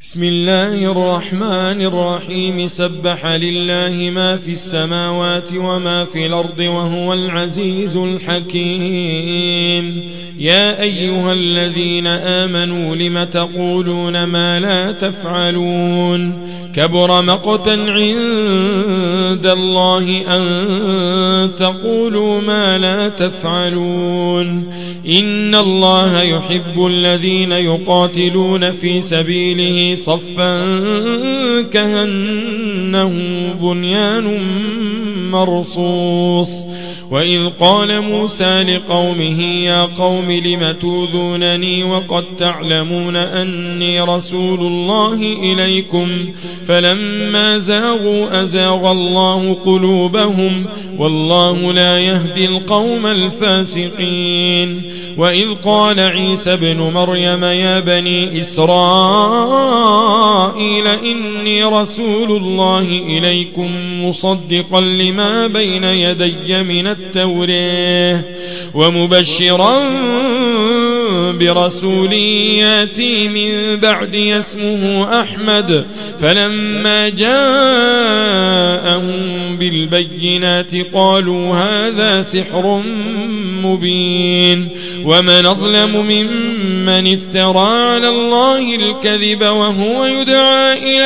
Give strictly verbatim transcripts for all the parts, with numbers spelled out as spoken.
بسم الله الرحمن الرحيم سبح لله ما في السماوات وما في الأرض وهو العزيز الحكيم. يا أيها الذين آمنوا لم تقولون ما لا تفعلون كبر مقتا عند الله أن تقولوا ما لا تفعلون. إن الله يحب الذين يقاتلون في سبيله صفا كأنه بنيان مرصوص. وإذ قال موسى لقومه يا قوم لم توذونني وقد تعلمون أني رسول الله إليكم فلما زاغوا أزاغ الله قلوبهم والله لا يهدي القوم الفاسقين. وإذ قال عيسى ابن مريم يا بني إسرائيل إني رسول الله إليكم مصدقا لما بين يدي من التوراة ومبشرا برسول ياتي من بعدي اسمه أحمد. فلما جاءهم بالبينات قالوا هذا سحر مبين. ومن أظلم ممن افترى على الله الكذب وهو يدعى إلى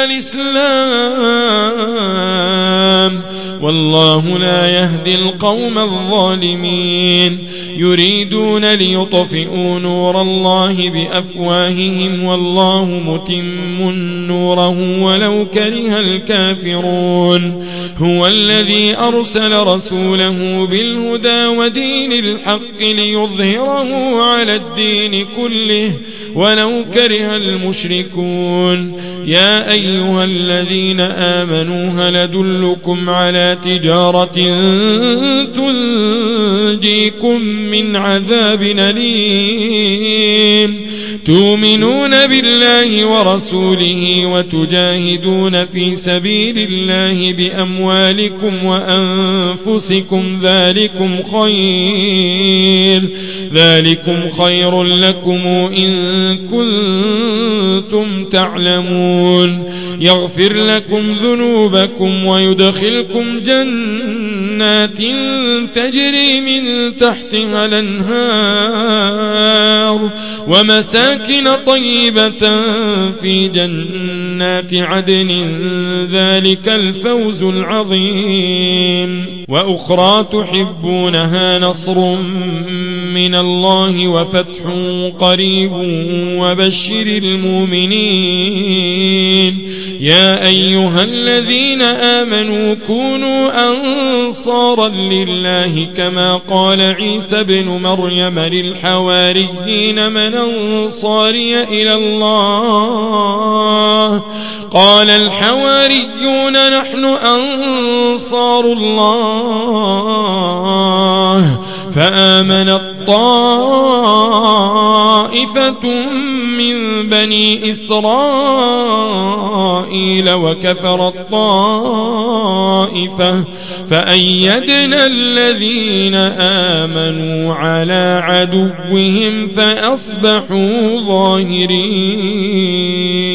الإسلام والله لا يهدي القوم الظالمين. يريدون ليطفئوا نور الله بأفواههم والله متم نوره ولو كره الكافرون. هو الذي أرسل رسوله بالهدى ودين الحق ليظهره على الدين كله ولو كره المشركون. يا أيها الذين آمنوا هل أدلكم على تجارة تنجيكم من عذاب أليم تؤمنون بالله ورسوله وتجاهدون في سبيل الله بأموالكم وأنفسكم ذلكم خير ذلكم خير لكم إن كنتم تعلمون. يغفر لكم ذنوبكم ويدخلكم جنات تجري من تحتها الأنهار ومساكن طيبة في جنات عدن ذلك الفوز العظيم. وأخرى تحبونها نصر من الله وفتح قريب وبشر المؤمنين. يا أيها الذين آمنوا كونوا أنصارا لله كما قال عيسى ابن مريم للحواريين من أنصاري إلى الله قال الحواريون نحن أنصار الله. فآمنت طائفة من بني إسرائيل وكفرت طائفة فأيدنا الذين آمنوا على عدوهم فأصبحوا ظاهرين.